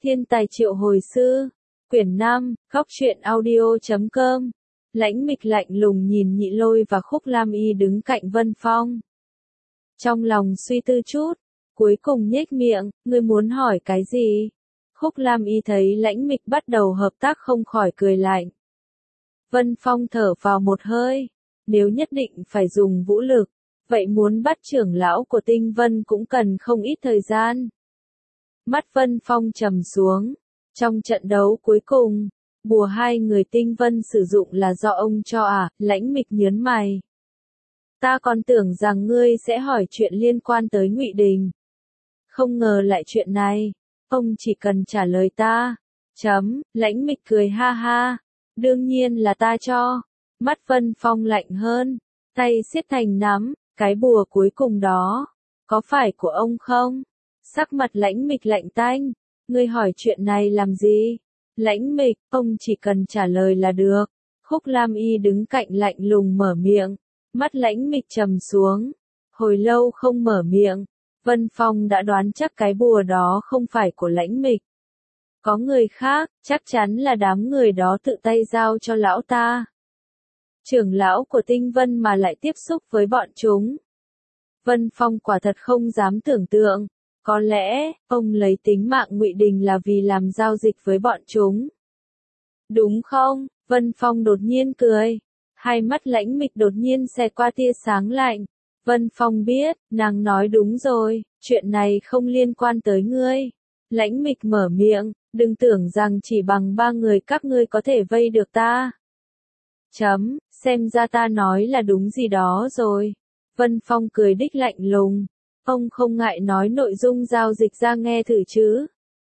Thiên tài triệu hồi sư. Quyển 5, Góc truyện audio.com. Lãnh Mịch lạnh lùng nhìn Nhị Lôi và Khúc Lam Y đứng cạnh Vân Phong. Trong lòng suy tư chút, cuối cùng nhếch miệng, ngươi muốn hỏi cái gì? Khúc Lam Y thấy Lãnh Mịch bắt đầu hợp tác không khỏi cười lạnh. Vân Phong thở vào một hơi, nếu nhất định phải dùng vũ lực, vậy muốn bắt trưởng lão của Tinh Vân cũng cần không ít thời gian. Mắt Vân Phong trầm xuống, trong trận đấu cuối cùng, bùa hai người Tinh Vân sử dụng là do ông cho à? Lãnh Mịch nhớn mày. Ta còn tưởng rằng ngươi sẽ hỏi chuyện liên quan tới Ngụy Đình. Không ngờ lại chuyện này, ông chỉ cần trả lời ta. Lãnh Mịch cười ha ha, đương nhiên là ta cho. Mắt Vân Phong lạnh hơn, tay siết thành nắm, cái bùa cuối cùng đó, có phải của ông không? Sắc mặt Lãnh Mịch lạnh tanh, ngươi hỏi chuyện này làm gì? Lãnh Mịch, ông chỉ cần trả lời là được. Khúc Lam Y đứng cạnh lạnh lùng mở miệng, mắt Lãnh Mịch trầm xuống, hồi lâu không mở miệng. Vân Phong đã đoán chắc cái bùa đó không phải của Lãnh Mịch. Có người khác, chắc chắn là đám người đó tự tay giao cho lão ta. Trưởng lão của Tinh Vân mà lại tiếp xúc với bọn chúng. Vân Phong quả thật không dám tưởng tượng, có lẽ, ông lấy tính mạng Ngụy Đình là vì làm giao dịch với bọn chúng. Đúng không? Vân Phong đột nhiên cười. Hai mắt Lãnh Mịch đột nhiên xẹt qua tia sáng lạnh. Vân Phong biết, nàng nói đúng rồi, chuyện này không liên quan tới ngươi. Lãnh Mịch mở miệng, đừng tưởng rằng chỉ bằng ba người các ngươi có thể vây được ta. Xem ra ta nói là đúng gì đó rồi. Vân Phong cười đích lạnh lùng. Ông không ngại nói nội dung giao dịch ra nghe thử chứ.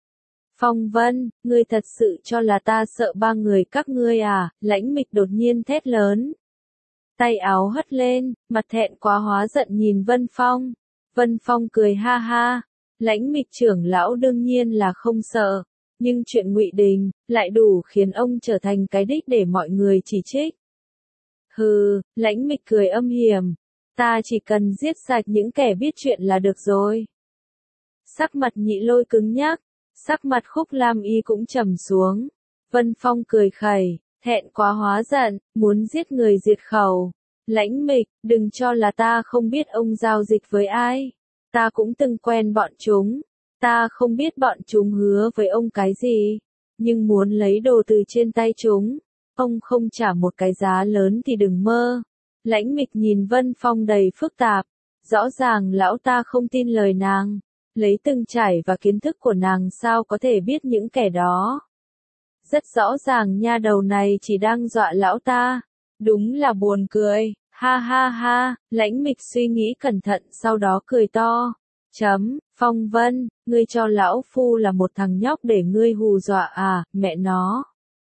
Phong Vân, ngươi thật sự cho là ta sợ ba người các ngươi à? Lãnh Mịch đột nhiên thét lớn. Tay áo hất lên, mặt thẹn quá hóa giận nhìn Vân Phong. Vân Phong cười ha ha. Lãnh Mịch trưởng lão đương nhiên là không sợ. Nhưng chuyện Ngụy Đình, lại đủ khiến ông trở thành cái đích để mọi người chỉ trích. Hừ, Lãnh Mịch cười âm hiểm. Ta chỉ cần giết sạch những kẻ biết chuyện là được rồi. Sắc mặt Nhị Lôi cứng nhắc, sắc mặt Khúc Lam Y cũng trầm xuống. Vân Phong cười khẩy, thẹn quá hóa giận, muốn giết người diệt khẩu. Lãnh Mịch, đừng cho là ta không biết ông giao dịch với ai. Ta cũng từng quen bọn chúng. Ta không biết bọn chúng hứa với ông cái gì. Nhưng muốn lấy đồ từ trên tay chúng, ông không trả một cái giá lớn thì đừng mơ. Lãnh Mịch nhìn Vân Phong đầy phức tạp. Rõ ràng lão ta không tin lời nàng. Lấy từng trải và kiến thức của nàng sao có thể biết những kẻ đó. Rất rõ ràng nha đầu này chỉ đang dọa lão ta. Đúng là buồn cười. Ha ha ha, Lãnh Mịch suy nghĩ cẩn thận sau đó cười to. Phong Vân, ngươi cho lão phu là một thằng nhóc để ngươi hù dọa à? Mẹ nó.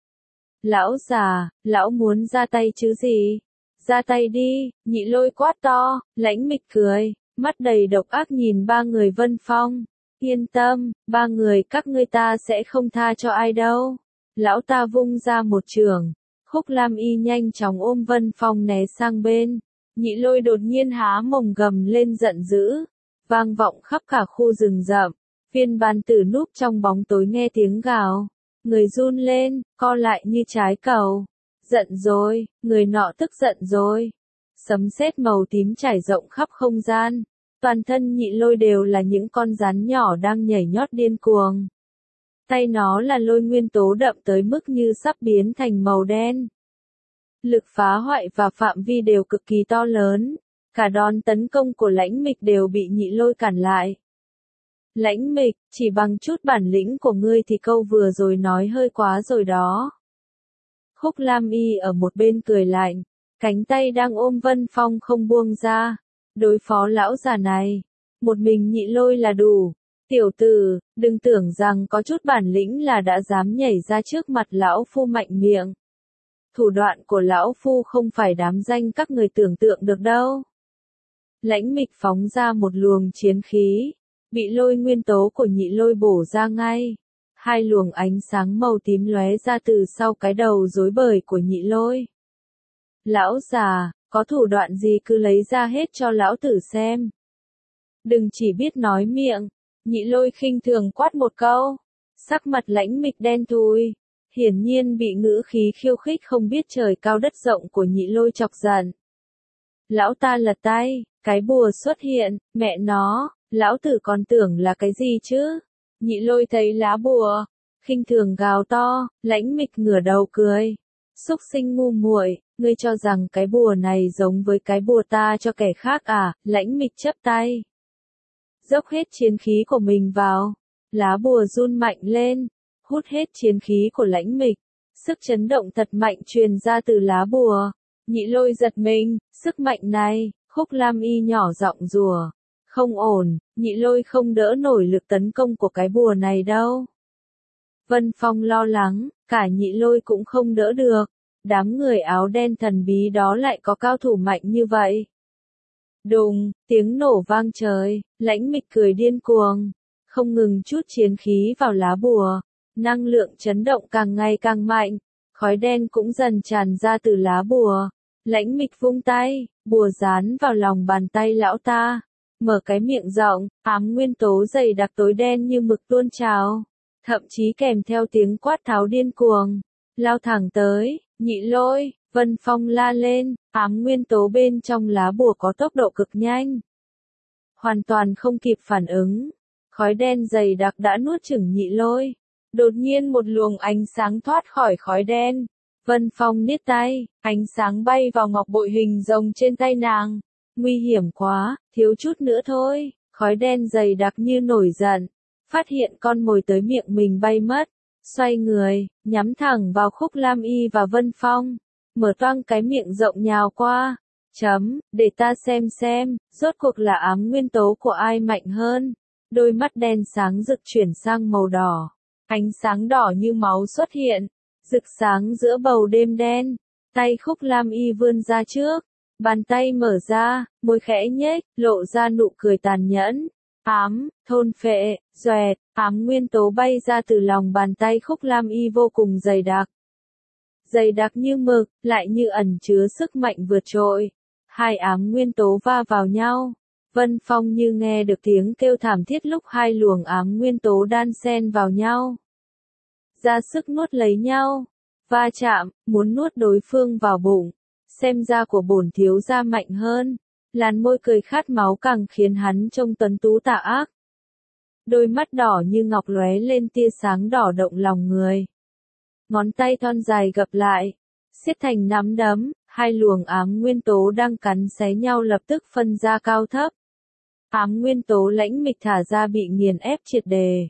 Lão già, lão muốn ra tay chứ gì? Ra tay đi. Nhị Lôi quát to. Lãnh Mịch cười, mắt đầy độc ác nhìn ba người Vân Phong. Yên tâm, ba người các ngươi ta sẽ không tha cho ai đâu. Lão ta vung ra một chưởng. Khúc Lam Y nhanh chóng ôm Vân Phong né sang bên. Nhị Lôi đột nhiên há mồm gầm lên giận dữ, vang vọng khắp cả khu rừng rậm. Viên bàn tử núp trong bóng tối nghe tiếng gào, người run lên, co lại như trái cầu. Giận rồi, người nọ tức giận rồi. Sấm sét màu tím trải rộng khắp không gian. Toàn thân Nhị Lôi đều là những con rắn nhỏ đang nhảy nhót điên cuồng. Tay nó là lôi nguyên tố đậm tới mức như sắp biến thành màu đen. Lực phá hoại và phạm vi đều cực kỳ to lớn. Cả đòn tấn công của Lãnh Mịch đều bị Nhị Lôi cản lại. Lãnh Mịch, chỉ bằng chút bản lĩnh của ngươi thì câu vừa rồi nói hơi quá rồi đó. Khúc Lam Y ở một bên cười lạnh, cánh tay đang ôm Vân Phong không buông ra. Đối phó lão già này, một mình Nhị Lôi là đủ. Tiểu tử, đừng tưởng rằng có chút bản lĩnh là đã dám nhảy ra trước mặt lão phu mạnh miệng. Thủ đoạn của lão phu không phải đám danh các người tưởng tượng được đâu. Lãnh Mịch phóng ra một luồng chiến khí, bị lôi nguyên tố của Nhị Lôi bổ ra ngay. Hai luồng ánh sáng màu tím lóe ra từ sau cái đầu rối bời của Nhị Lôi. Lão già, có thủ đoạn gì cứ lấy ra hết cho lão tử xem. Đừng chỉ biết nói miệng. Nhị Lôi khinh thường quát một câu. Sắc mặt Lãnh Mịch đen thui, hiển nhiên bị ngữ khí khiêu khích không biết trời cao đất rộng của Nhị Lôi chọc giận. Lão ta lật tay, cái bùa xuất hiện, mẹ nó, lão tử còn tưởng là cái gì chứ? Nhị Lôi thấy lá bùa, khinh thường gào to, Lãnh Mịch ngửa đầu cười. Xúc sinh ngu muội, ngươi cho rằng cái bùa này giống với cái bùa ta cho kẻ khác à? Lãnh Mịch chắp tay, dốc hết chiến khí của mình vào, lá bùa run mạnh lên, hút hết chiến khí của Lãnh Mịch. Sức chấn động thật mạnh truyền ra từ lá bùa. Nhị Lôi giật mình, sức mạnh này, Khúc Lam Y nhỏ giọng rủa, không ổn, Nhị Lôi không đỡ nổi lực tấn công của cái bùa này đâu. Vân Phong lo lắng, cả Nhị Lôi cũng không đỡ được, đám người áo đen thần bí đó lại có cao thủ mạnh như vậy. Đùng, tiếng nổ vang trời, Lãnh Mịch cười điên cuồng, không ngừng chút chiến khí vào lá bùa, năng lượng chấn động càng ngày càng mạnh, khói đen cũng dần tràn ra từ lá bùa. Lãnh Mịch vung tay, bùa dán vào lòng bàn tay lão ta, mở cái miệng rộng, ám nguyên tố dày đặc tối đen như mực tuôn trào, thậm chí kèm theo tiếng quát tháo điên cuồng, lao thẳng tới. Nhị Lôi, Vân Phong la lên, ám nguyên tố bên trong lá bùa có tốc độ cực nhanh, hoàn toàn không kịp phản ứng, khói đen dày đặc đã nuốt chửng Nhị Lôi. Đột nhiên một luồng ánh sáng thoát khỏi khói đen. Vân Phong niết tay, ánh sáng bay vào ngọc bội hình rồng trên tay nàng. Nguy hiểm quá, thiếu chút nữa thôi. Khói đen dày đặc như nổi giận, phát hiện con mồi tới miệng mình bay mất. Xoay người, nhắm thẳng vào Khúc Lam Y và Vân Phong, mở toang cái miệng rộng nhào qua. Để ta xem, rốt cuộc là ám nguyên tố của ai mạnh hơn. Đôi mắt đen sáng rực chuyển sang màu đỏ. Ánh sáng đỏ như máu xuất hiện, rực sáng giữa bầu đêm đen. Tay Khúc Lam Y vươn ra trước, bàn tay mở ra, môi khẽ nhếch, lộ ra nụ cười tàn nhẫn. Thôn phệ, doẹt, ám nguyên tố bay ra từ lòng bàn tay Khúc Lam Y vô cùng dày đặc. Dày đặc như mực, lại như ẩn chứa sức mạnh vượt trội. Hai ám nguyên tố va vào nhau. Vân Phong như nghe được tiếng kêu thảm thiết lúc hai luồng ám nguyên tố đan xen vào nhau. Ra sức nuốt lấy nhau. Va chạm, muốn nuốt đối phương vào bụng. Xem ra của bổn thiếu gia mạnh hơn. Làn môi cười khát máu càng khiến hắn trông tuấn tú tà ác. Đôi mắt đỏ như ngọc lóe lên tia sáng đỏ động lòng người. Ngón tay thon dài gập lại, siết thành nắm đấm, hai luồng ám nguyên tố đang cắn xé nhau lập tức phân ra cao thấp. Ám nguyên tố Lãnh Mịch thả ra bị nghiền ép triệt đề.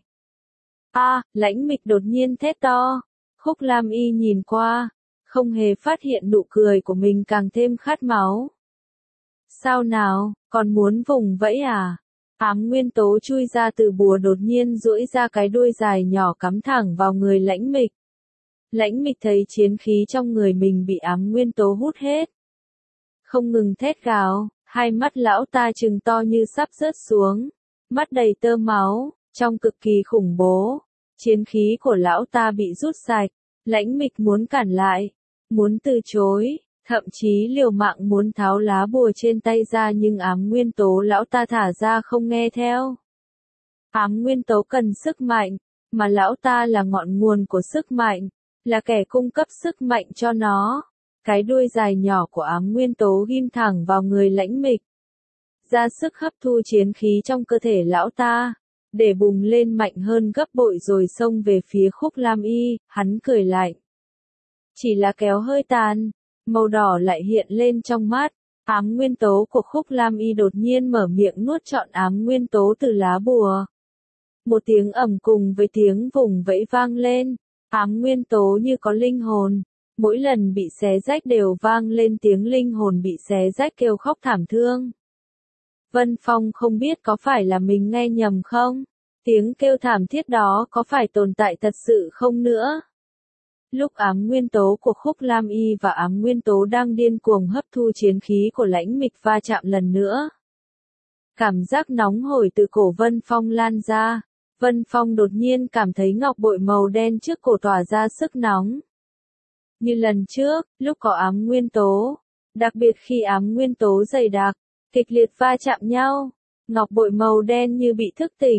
Lãnh Mịch đột nhiên thét to. Khúc Lam Y nhìn qua, không hề phát hiện nụ cười của mình càng thêm khát máu. Sao nào, còn muốn vùng vẫy à? Ám nguyên tố chui ra từ bùa đột nhiên duỗi ra cái đuôi dài nhỏ cắm thẳng vào người Lãnh Mịch. Lãnh Mịch thấy chiến khí trong người mình bị ám nguyên tố hút hết. Không ngừng thét gào, hai mắt lão ta trừng to như sắp rớt xuống, mắt đầy tơ máu, trong cực kỳ khủng bố. Chiến khí của lão ta bị rút sạch, Lãnh Mịch muốn cản lại, muốn từ chối, thậm chí liều mạng muốn tháo lá bùa trên tay ra nhưng ám nguyên tố lão ta thả ra không nghe theo. Ám nguyên tố cần sức mạnh, mà lão ta là ngọn nguồn của sức mạnh, là kẻ cung cấp sức mạnh cho nó. Cái đuôi dài nhỏ của ám nguyên tố ghim thẳng vào người Lãnh Mịch, ra sức hấp thu chiến khí trong cơ thể lão ta, để bùng lên mạnh hơn gấp bội rồi xông về phía Khúc Lam Y. Hắn cười lạnh, chỉ là kéo hơi tàn, màu đỏ lại hiện lên trong mắt. Ám nguyên tố của Khúc Lam Y đột nhiên mở miệng nuốt trọn ám nguyên tố từ lá bùa. Một tiếng ầm cùng với tiếng vùng vẫy vang lên. Ám nguyên tố như có linh hồn, mỗi lần bị xé rách đều vang lên tiếng linh hồn bị xé rách kêu khóc thảm thương. Vân Phong không biết có phải là mình nghe nhầm không? Tiếng kêu thảm thiết đó có phải tồn tại thật sự không nữa? Lúc ám nguyên tố của Khúc Lam Y và ám nguyên tố đang điên cuồng hấp thu chiến khí của Lãnh Mịch va chạm lần nữa. Cảm giác nóng hổi từ cổ Vân Phong lan ra. Vân Phong đột nhiên cảm thấy ngọc bội màu đen trước cổ tỏa ra sức nóng. Như lần trước, lúc có ám nguyên tố, đặc biệt khi ám nguyên tố dày đặc, kịch liệt va chạm nhau, ngọc bội màu đen như bị thức tỉnh,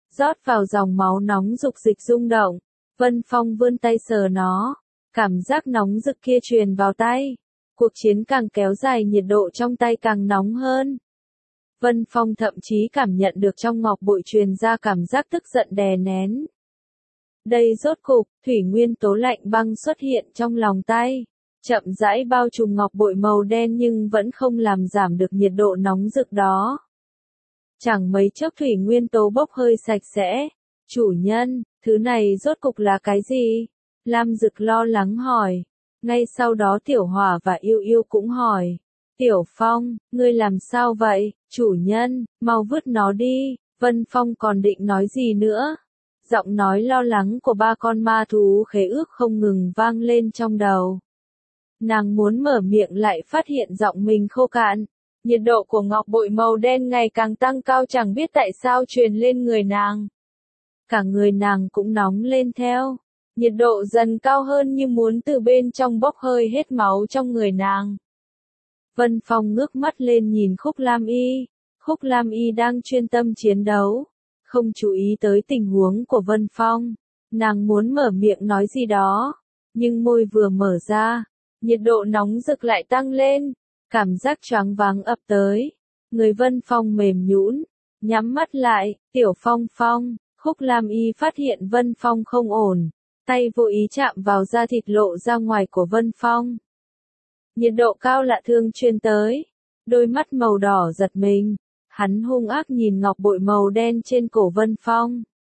rót vào dòng máu nóng dục dịch rung động. Vân Phong vươn tay sờ nó, cảm giác nóng rực kia truyền vào tay. Cuộc chiến càng kéo dài, nhiệt độ trong tay càng nóng hơn. Vân Phong thậm chí cảm nhận được trong ngọc bội truyền ra cảm giác tức giận đè nén. Đây rốt cục, thủy nguyên tố lạnh băng xuất hiện trong lòng tay, chậm rãi bao trùm ngọc bội màu đen nhưng vẫn không làm giảm được nhiệt độ nóng rực đó. Chẳng mấy chốc thủy nguyên tố bốc hơi sạch sẽ. Chủ nhân, thứ này rốt cục là cái gì? Lam Dực lo lắng hỏi. Ngay sau đó Tiểu Hỏa và Yêu Yêu cũng hỏi. Tiểu Phong, ngươi làm sao vậy? Chủ nhân, mau vứt nó đi. Vân Phong còn định nói gì nữa? Giọng nói lo lắng của ba con ma thú khế ước không ngừng vang lên trong đầu. Nàng muốn mở miệng lại phát hiện giọng mình khô cạn. Nhiệt độ của ngọc bội màu đen ngày càng tăng cao, chẳng biết tại sao truyền lên người nàng. Cả người nàng cũng nóng lên theo. Nhiệt độ dần cao hơn như muốn từ bên trong bốc hơi hết máu trong người nàng. Vân Phong ngước mắt lên nhìn Khúc Lam Y. Khúc Lam Y đang chuyên tâm chiến đấu, không chú ý tới tình huống của Vân Phong. Nàng muốn mở miệng nói gì đó, nhưng môi vừa mở ra, nhiệt độ nóng rực lại tăng lên, cảm giác choáng váng ập tới. Người Vân Phong mềm nhũn, nhắm mắt lại. Tiểu Phong Phong. Khúc Lam Y phát hiện Vân Phong không ổn, tay vô ý chạm vào da thịt lộ ra ngoài của Vân Phong. Nhiệt độ cao lạ thường truyền tới, đôi mắt màu đỏ giật mình, hắn hung ác nhìn ngọc bội màu đen trên cổ Vân Phong.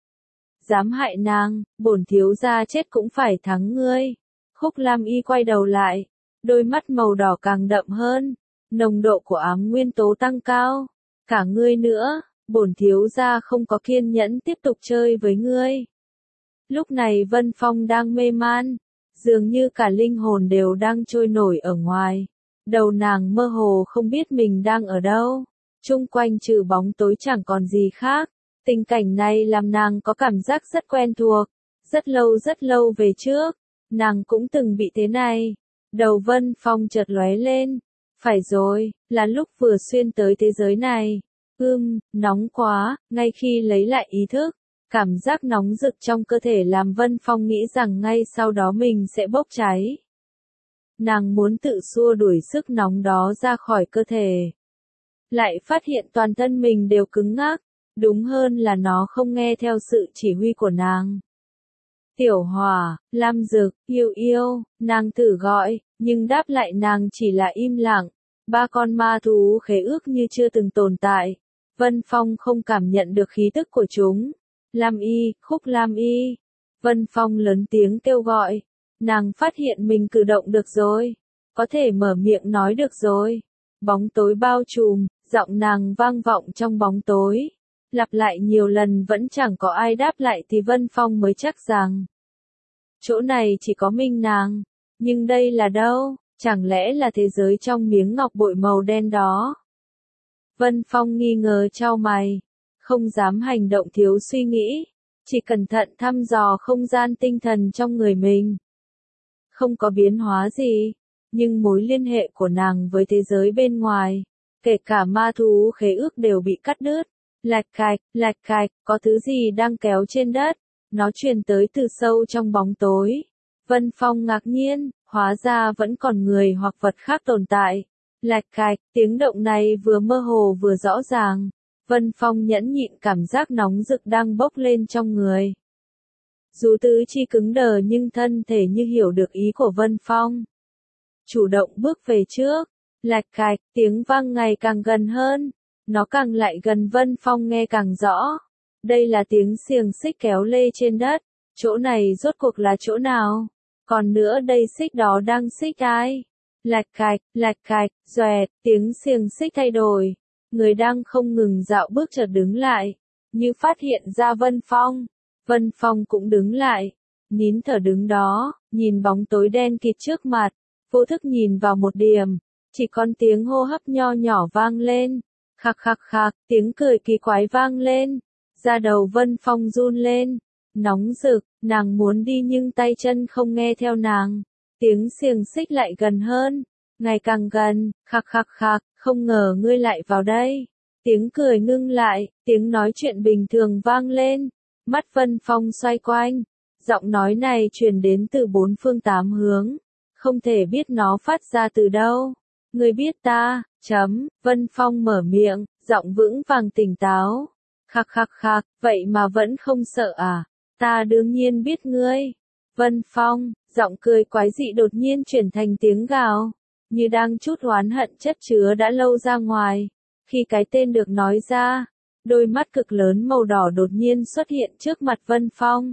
Dám hại nàng, bổn thiếu gia chết cũng phải thắng ngươi. Khúc Lam Y quay đầu lại, đôi mắt màu đỏ càng đậm hơn, nồng độ của ám nguyên tố tăng cao. Cả ngươi nữa, bổn thiếu gia không có kiên nhẫn tiếp tục chơi với ngươi. Lúc này Vân Phong đang mê man, dường như cả linh hồn đều đang trôi nổi ở ngoài. Đầu nàng mơ hồ không biết mình đang ở đâu. Chung quanh trừ bóng tối chẳng còn gì khác. Tình cảnh này làm nàng có cảm giác rất quen thuộc. Rất lâu về trước, nàng cũng từng bị thế này. Đầu Vân Phong chợt lóe lên. Phải rồi, là lúc vừa xuyên tới thế giới này. Nóng quá. Ngay khi lấy lại ý thức, cảm giác nóng rực trong cơ thể làm Vân Phong nghĩ rằng ngay sau đó mình sẽ bốc cháy. Nàng muốn tự xua đuổi sức nóng đó ra khỏi cơ thể. Lại phát hiện toàn thân mình đều cứng ngắc, đúng hơn là nó không nghe theo sự chỉ huy của nàng. Tiểu Hỏa, Lam Dực, Yêu Yêu, nàng thử gọi, nhưng đáp lại nàng chỉ là im lặng. Ba con ma thú khế ước như chưa từng tồn tại. Vân Phong không cảm nhận được khí tức của chúng. Lam Y, Khúc Lam Y. Vân Phong lớn tiếng kêu gọi. Nàng phát hiện mình cử động được rồi. Có thể mở miệng nói được rồi. Bóng tối bao trùm, giọng nàng vang vọng trong bóng tối. Lặp lại nhiều lần vẫn chẳng có ai đáp lại thì Vân Phong mới chắc rằng chỗ này chỉ có mình nàng. Nhưng đây là đâu? Chẳng lẽ là thế giới trong miếng ngọc bội màu đen đó? Vân Phong nghi ngờ chau mày, không dám hành động thiếu suy nghĩ, chỉ cẩn thận thăm dò không gian tinh thần trong người mình. Không có biến hóa gì, nhưng mối liên hệ của nàng với thế giới bên ngoài, kể cả ma thú khế ước đều bị cắt đứt. Lạch cạch, có thứ gì đang kéo trên đất, nó truyền tới từ sâu trong bóng tối. Vân Phong ngạc nhiên, hóa ra vẫn còn người hoặc vật khác tồn tại. Lạch cạch, tiếng động này vừa mơ hồ vừa rõ ràng. Vân Phong nhẫn nhịn cảm giác nóng rực đang bốc lên trong người. Dù tứ chi cứng đờ nhưng thân thể như hiểu được ý của Vân Phong. Chủ động bước về trước. Lạch cạch, tiếng vang ngày càng gần hơn. Nó càng lại gần Vân Phong nghe càng rõ. Đây là tiếng xiềng xích kéo lê trên đất. Chỗ này rốt cuộc là chỗ nào? Còn nữa đây xích đó đang xích ai? Lạch cạch, xoẹt, tiếng xiềng xích thay đổi. Người đang không ngừng dạo bước chợt đứng lại, như phát hiện ra Vân Phong. Vân Phong cũng đứng lại, nín thở đứng đó, nhìn bóng tối đen kịt trước mặt, vô thức nhìn vào một điểm, chỉ còn tiếng hô hấp nho nhỏ vang lên. Khạc, tiếng cười kỳ quái vang lên, da đầu Vân Phong run lên, nóng rực, nàng muốn đi nhưng tay chân không nghe theo nàng. Tiếng xiềng xích lại gần hơn, ngày càng gần. Khạc, không ngờ ngươi lại vào đây. Tiếng cười ngưng lại, tiếng nói chuyện bình thường vang lên. Mắt Vân Phong xoay quanh. Giọng nói này truyền đến từ bốn phương tám hướng. Không thể biết nó phát ra từ đâu. Ngươi biết ta, Vân Phong mở miệng, giọng vững vàng tỉnh táo. Khắc khắc khắc, vậy mà vẫn không sợ à? Ta đương nhiên biết ngươi. Vân Phong, giọng cười quái dị đột nhiên chuyển thành tiếng gào. Như đang trút oán hận chất chứa đã lâu ra ngoài. Khi cái tên được nói ra, đôi mắt cực lớn màu đỏ đột nhiên xuất hiện trước mặt Vân Phong.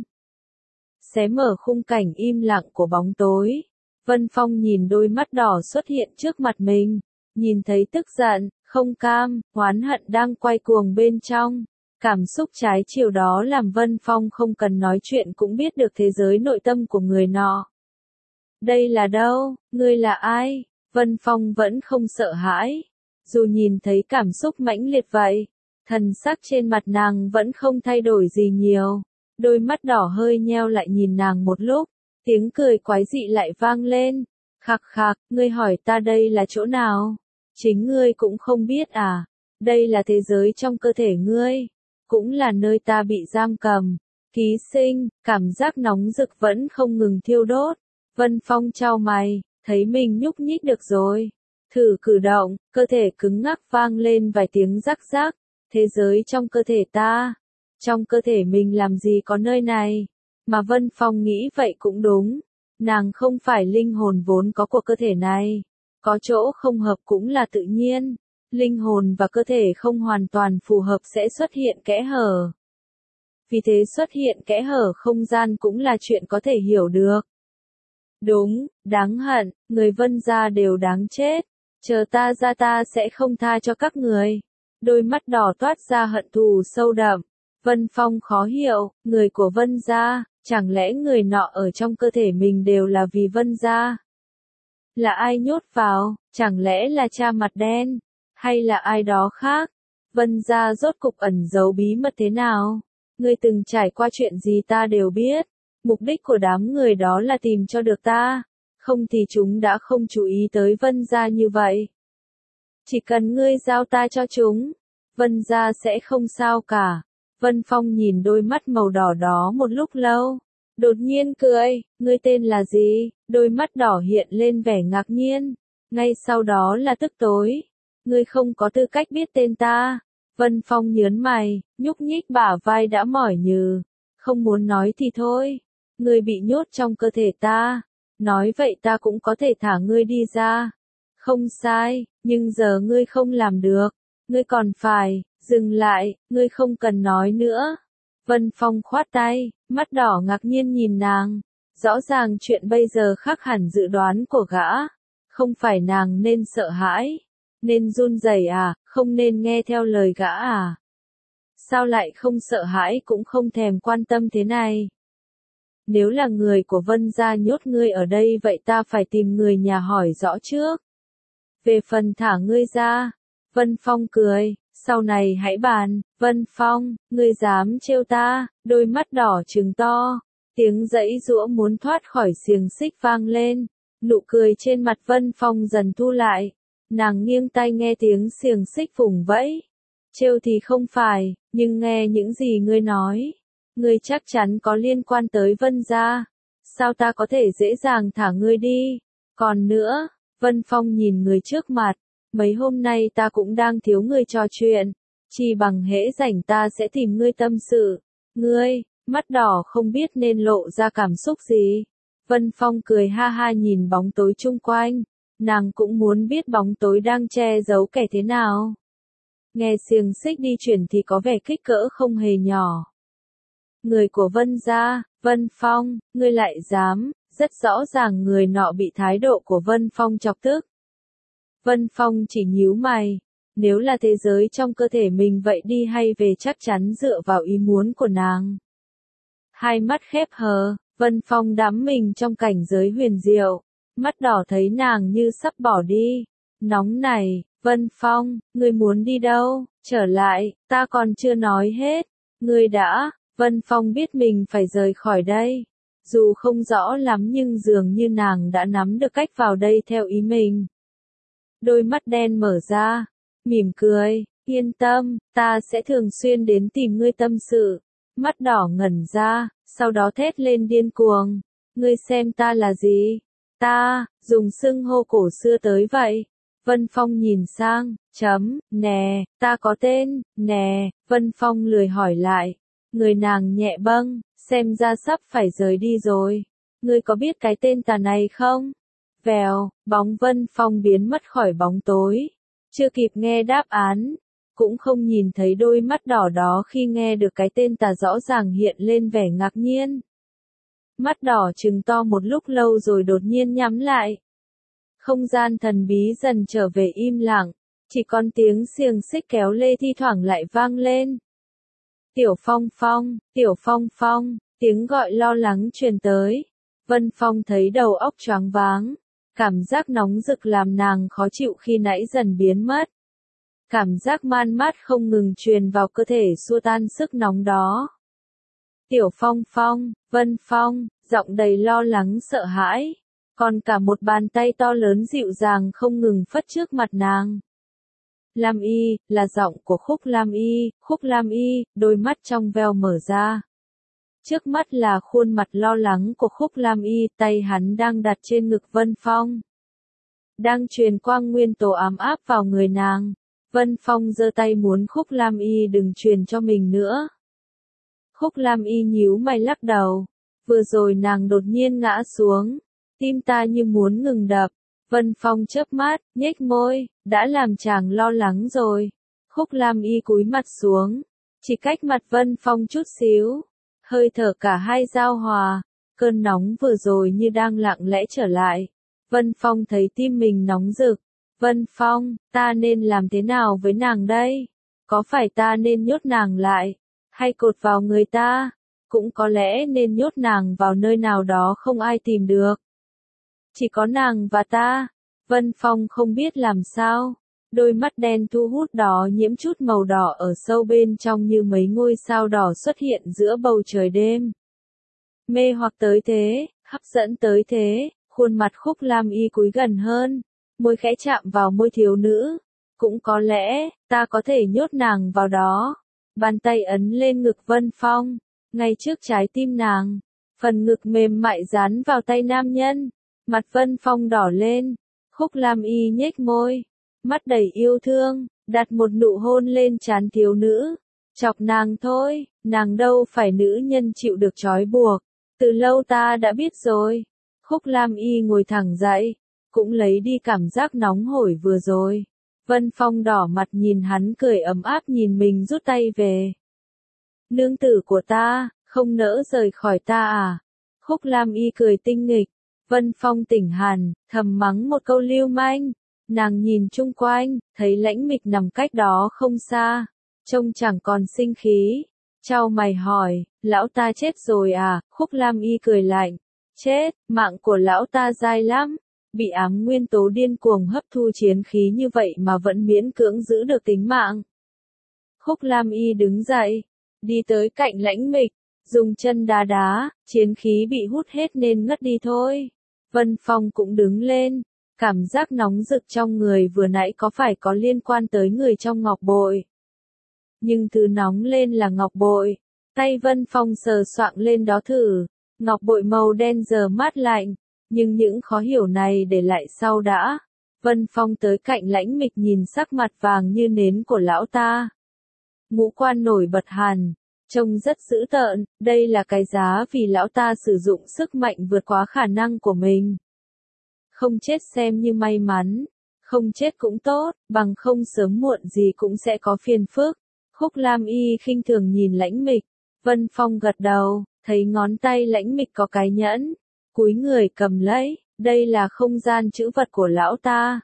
Xé mở khung cảnh im lặng của bóng tối. Vân Phong nhìn đôi mắt đỏ xuất hiện trước mặt mình. Nhìn thấy tức giận, không cam, oán hận đang quay cuồng bên trong. Cảm xúc trái chiều đó làm Vân Phong không cần nói chuyện cũng biết được thế giới nội tâm của người nọ. Đây là đâu? Ngươi là ai? Vân Phong vẫn không sợ hãi. Dù nhìn thấy cảm xúc mãnh liệt vậy, thần sắc trên mặt nàng vẫn không thay đổi gì nhiều. Đôi mắt đỏ hơi nheo lại nhìn nàng một lúc, tiếng cười quái dị lại vang lên. Khạc khạc, ngươi hỏi ta đây là chỗ nào? Chính ngươi cũng không biết à? Đây là thế giới trong cơ thể ngươi, cũng là nơi ta bị giam cầm. Ký sinh, cảm giác nóng rực vẫn không ngừng thiêu đốt. Vân Phong chau mày, thấy mình nhúc nhích được rồi. Thử cử động, cơ thể cứng ngắc vang lên vài tiếng rắc rắc. Thế giới trong cơ thể ta. Trong cơ thể mình làm gì có nơi này? Mà Vân Phong nghĩ vậy cũng đúng. Nàng không phải linh hồn vốn có của cơ thể này. Có chỗ không hợp cũng là tự nhiên. Linh hồn và cơ thể không hoàn toàn phù hợp sẽ xuất hiện kẽ hở. Vì thế xuất hiện kẽ hở không gian cũng là chuyện có thể hiểu được. Đúng, đáng hận, người Vân gia đều đáng chết. Chờ ta ra ta sẽ không tha cho các người. Đôi mắt đỏ toát ra hận thù sâu đậm. Vân Phong khó hiểu, người của Vân gia, chẳng lẽ người nọ ở trong cơ thể mình đều là vì Vân gia? Là ai nhốt vào, chẳng lẽ là cha mặt đen, hay là ai đó khác? Vân gia rốt cục ẩn giấu bí mật thế nào? Ngươi từng trải qua chuyện gì ta đều biết. Mục đích của đám người đó là tìm cho được ta. Không thì chúng đã không chú ý tới Vân gia như vậy. Chỉ cần ngươi giao ta cho chúng, Vân gia sẽ không sao cả. Vân Phong nhìn đôi mắt màu đỏ đó một lúc lâu. Đột nhiên cười, ngươi tên là gì? Đôi mắt đỏ hiện lên vẻ ngạc nhiên. Ngay sau đó là tức tối. Ngươi không có tư cách biết tên ta. Vân Phong nhớn mày, nhúc nhích bả vai đã mỏi nhừ. Không muốn nói thì thôi. Ngươi bị nhốt trong cơ thể ta. Nói vậy ta cũng có thể thả ngươi đi ra. Không sai, nhưng giờ ngươi không làm được. Ngươi còn phải, dừng lại, ngươi không cần nói nữa. Vân Phong khoát tay, mắt đỏ ngạc nhiên nhìn nàng. Rõ ràng chuyện bây giờ khác hẳn dự đoán của gã. Không phải nàng nên sợ hãi, nên run rẩy à, không nên nghe theo lời gã à? Sao lại không sợ hãi cũng không thèm quan tâm thế này? Nếu là người của Vân gia nhốt ngươi ở đây vậy ta phải tìm người nhà hỏi rõ trước. Về phần thả ngươi ra, Vân Phong cười, sau này hãy bàn. Vân Phong, ngươi dám trêu ta? Đôi mắt đỏ trừng to, tiếng giãy giụa muốn thoát khỏi xiềng xích vang lên, nụ cười trên mặt Vân Phong dần thu lại, nàng nghiêng tai nghe tiếng xiềng xích vùng vẫy. Trêu thì không phải, nhưng nghe những gì ngươi nói, ngươi chắc chắn có liên quan tới Vân gia. Sao ta có thể dễ dàng thả ngươi đi? Còn nữa, Vân Phong nhìn người trước mặt, mấy hôm nay ta cũng đang thiếu người trò chuyện, chỉ bằng hễ rảnh ta sẽ tìm ngươi tâm sự. Ngươi, mắt đỏ không biết nên lộ ra cảm xúc gì. Vân Phong cười ha ha nhìn bóng tối chung quanh, nàng cũng muốn biết bóng tối đang che giấu kẻ thế nào. Nghe xiềng xích đi chuyển thì có vẻ kích cỡ không hề nhỏ. Người của Vân gia, Vân Phong, ngươi lại dám, rất rõ ràng người nọ bị thái độ của Vân Phong chọc tức. Vân Phong chỉ nhíu mày, nếu là thế giới trong cơ thể mình vậy đi hay về chắc chắn dựa vào ý muốn của nàng. Hai mắt khép hờ, Vân Phong đắm mình trong cảnh giới huyền diệu, mắt đỏ thấy nàng như sắp bỏ đi. Nóng này, Vân Phong, ngươi muốn đi đâu? Trở lại, ta còn chưa nói hết. Ngươi đã, Vân Phong biết mình phải rời khỏi đây. Dù không rõ lắm nhưng dường như nàng đã nắm được cách vào đây theo ý mình. Đôi mắt đen mở ra, mỉm cười, Yên tâm, ta sẽ thường xuyên đến tìm ngươi tâm sự. Mắt đỏ ngẩn ra, sau đó thét lên điên cuồng. Ngươi xem ta là gì? Ta, dùng xưng hô cổ xưa tới vậy. Vân Phong nhìn sang, nè, ta có tên, nè, Vân Phong lười hỏi lại. Người nàng nhẹ bâng, xem ra sắp phải rời đi rồi. Ngươi có biết cái tên tà này không? Vèo, bóng Vân Phong biến mất khỏi bóng tối. Chưa kịp nghe đáp án, cũng không nhìn thấy đôi mắt đỏ đó khi nghe được cái tên tà rõ ràng hiện lên vẻ ngạc nhiên. Mắt đỏ trừng to một lúc lâu rồi đột nhiên nhắm lại. Không gian thần bí dần trở về im lặng, chỉ còn tiếng xiềng xích kéo lê thi thoảng lại vang lên. Tiểu Phong Phong, Tiểu Phong Phong, tiếng gọi lo lắng truyền tới. Vân Phong thấy đầu óc choáng váng, cảm giác nóng rực làm nàng khó chịu khi nãy dần biến mất. Cảm giác man mát không ngừng truyền vào cơ thể xua tan sức nóng đó. Tiểu Phong Phong, Vân Phong, giọng đầy lo lắng sợ hãi. Còn cả một bàn tay to lớn dịu dàng không ngừng phất trước mặt nàng. Lam Y, là giọng của Khúc Lam Y, đôi mắt trong veo mở ra. Trước mắt là khuôn mặt lo lắng của Khúc Lam Y, tay hắn đang đặt trên ngực Vân Phong. Đang truyền quang nguyên tố ám áp vào người nàng. Vân Phong giơ tay muốn Khúc Lam Y đừng truyền cho mình nữa. Khúc Lam Y nhíu mày lắc đầu. Vừa rồi nàng đột nhiên ngã xuống. Tim ta như muốn ngừng đập. Vân Phong chớp mắt, nhếch môi, đã làm chàng lo lắng rồi. Khúc Lam Y cúi mặt xuống. Chỉ cách mặt Vân Phong chút xíu. Hơi thở cả hai giao hòa. Cơn nóng vừa rồi như đang lặng lẽ trở lại. Vân Phong thấy tim mình nóng rực. Vân Phong, ta nên làm thế nào với nàng đây? Có phải ta nên nhốt nàng lại? Hay cột vào người ta? Cũng có lẽ nên nhốt nàng vào nơi nào đó không ai tìm được. Chỉ có nàng và ta. Vân Phong không biết làm sao. Đôi mắt đen thu hút đó nhiễm chút màu đỏ ở sâu bên trong như mấy ngôi sao đỏ xuất hiện giữa bầu trời đêm. Mê hoặc tới thế, hấp dẫn tới thế, khuôn mặt Khúc Lam Y cúi gần hơn. Môi khẽ chạm vào môi thiếu nữ. Cũng có lẽ, ta có thể nhốt nàng vào đó. Bàn tay ấn lên ngực Vân Phong, ngay trước trái tim nàng. Phần ngực mềm mại dán vào tay nam nhân. Mặt Vân Phong đỏ lên. Khúc Lam Y nhếch môi, mắt đầy yêu thương, đặt một nụ hôn lên trán thiếu nữ. Chọc nàng thôi, nàng đâu phải nữ nhân chịu được trói buộc. Từ lâu ta đã biết rồi. Khúc Lam Y ngồi thẳng dậy, cũng lấy đi cảm giác nóng hổi vừa rồi. Vân Phong đỏ mặt nhìn hắn cười ấm áp nhìn mình rút tay về. Nương tử của ta, không nỡ rời khỏi ta à? Khúc Lam Y cười tinh nghịch. Vân Phong tỉnh hẳn, thầm mắng một câu lưu manh. Nàng nhìn chung quanh, thấy Lãnh Mịch nằm cách đó không xa. Trông chẳng còn sinh khí. Chau mày hỏi, lão ta chết rồi à? Khúc Lam Y cười lạnh. Chết, mạng của lão ta dai lắm. Bị ám nguyên tố điên cuồng hấp thu chiến khí như vậy mà vẫn miễn cưỡng giữ được tính mạng. Khúc Lam Y đứng dậy, đi tới cạnh Lãnh Mịch, dùng chân đá đá, chiến khí bị hút hết nên ngất đi thôi. Vân Phong cũng đứng lên, cảm giác nóng rực trong người vừa nãy có phải có liên quan tới người trong ngọc bội. Nhưng thứ nóng lên là ngọc bội, tay Vân Phong sờ soạng lên đó thử, ngọc bội màu đen giờ mát lạnh, nhưng những khó hiểu này để lại sau đã. Vân Phong tới cạnh Lãnh Mịch nhìn sắc mặt vàng như nến của lão ta. Ngũ quan nổi bật hẳn. Trông rất dữ tợn, đây là cái giá vì lão ta sử dụng sức mạnh vượt quá khả năng của mình. Không chết xem như may mắn, không chết cũng tốt, bằng không sớm muộn gì cũng sẽ có phiền phức. Khúc Lam Y khinh thường nhìn Lãnh Mịch, Vân Phong gật đầu, thấy ngón tay Lãnh Mịch có cái nhẫn, cúi người cầm lấy, đây là không gian trữ vật của lão ta.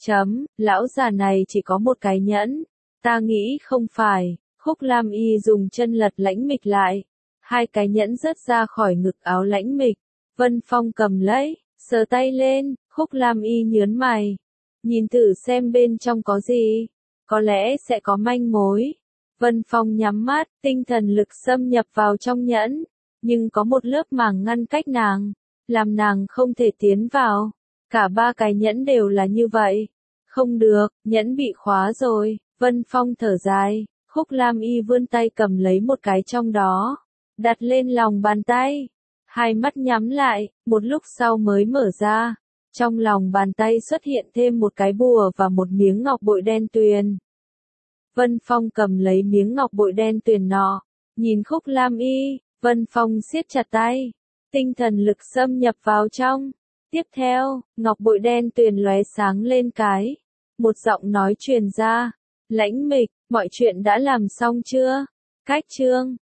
Lão già này chỉ có một cái nhẫn, ta nghĩ không phải. Khúc Lam Y dùng chân lật Lãnh Mịch lại. Hai cái nhẫn rớt ra khỏi ngực áo Lãnh Mịch. Vân Phong cầm lấy, sờ tay lên, Khúc Lam Y nhớn mày. Nhìn thử xem bên trong có gì. Có lẽ sẽ có manh mối. Vân Phong nhắm mắt, tinh thần lực xâm nhập vào trong nhẫn. Nhưng có một lớp màng ngăn cách nàng. Làm nàng không thể tiến vào. Cả ba cái nhẫn đều là như vậy. Không được, nhẫn bị khóa rồi. Vân Phong thở dài, Khúc Lam Y vươn tay cầm lấy một cái trong đó, đặt lên lòng bàn tay. Hai mắt nhắm lại, một lúc sau mới mở ra. Trong lòng bàn tay xuất hiện thêm một cái bùa và một miếng ngọc bội đen tuyền. Vân Phong cầm lấy miếng ngọc bội đen tuyền nọ, nhìn Khúc Lam Y, Vân Phong siết chặt tay, tinh thần lực xâm nhập vào trong. Tiếp theo, ngọc bội đen tuyền lóe sáng lên cái. Một giọng nói truyền ra, Lãnh Mịch, mọi chuyện đã làm xong chưa? Cách chương